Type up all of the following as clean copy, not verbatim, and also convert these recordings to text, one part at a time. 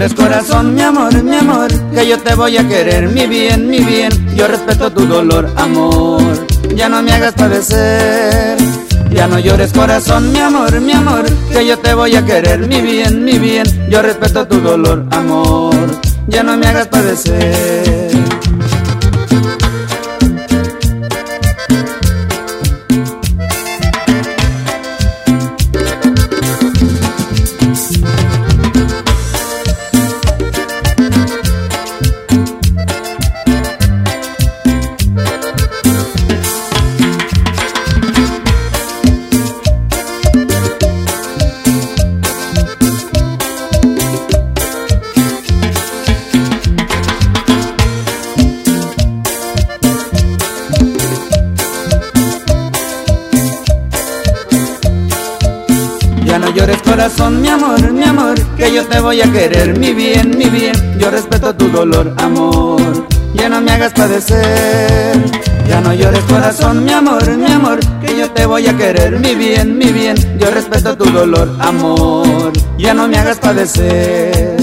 llores corazón, mi amor, que yo te voy a querer, mi bien, yo respeto tu dolor, amor, ya no me hagas padecer. Ya no llores corazón, mi amor, que yo te voy a querer, mi bien, yo respeto tu dolor, amor, ya no me hagas padecer. Ya no llores corazón, mi amor, que yo te voy a querer, mi bien, yo respeto tu dolor, amor, ya no me hagas padecer. Ya no llores corazón, mi amor, que yo te voy a querer, mi bien, yo respeto tu dolor, amor, ya no me hagas padecer.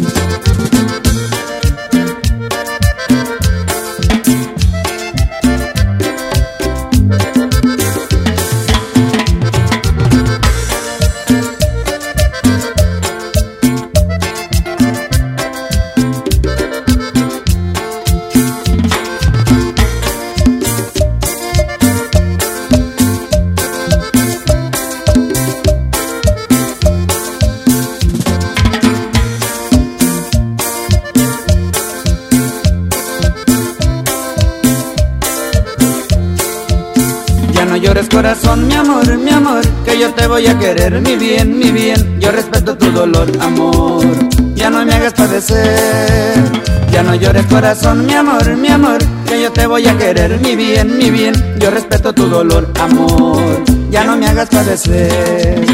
Ya no llores corazón, mi amor, que yo te voy a querer, mi bien, yo respeto tu dolor, amor, ya no me hagas padecer. Ya no llores corazón, mi amor, que yo te voy a querer, mi bien, yo respeto tu dolor, amor, ya no me hagas padecer.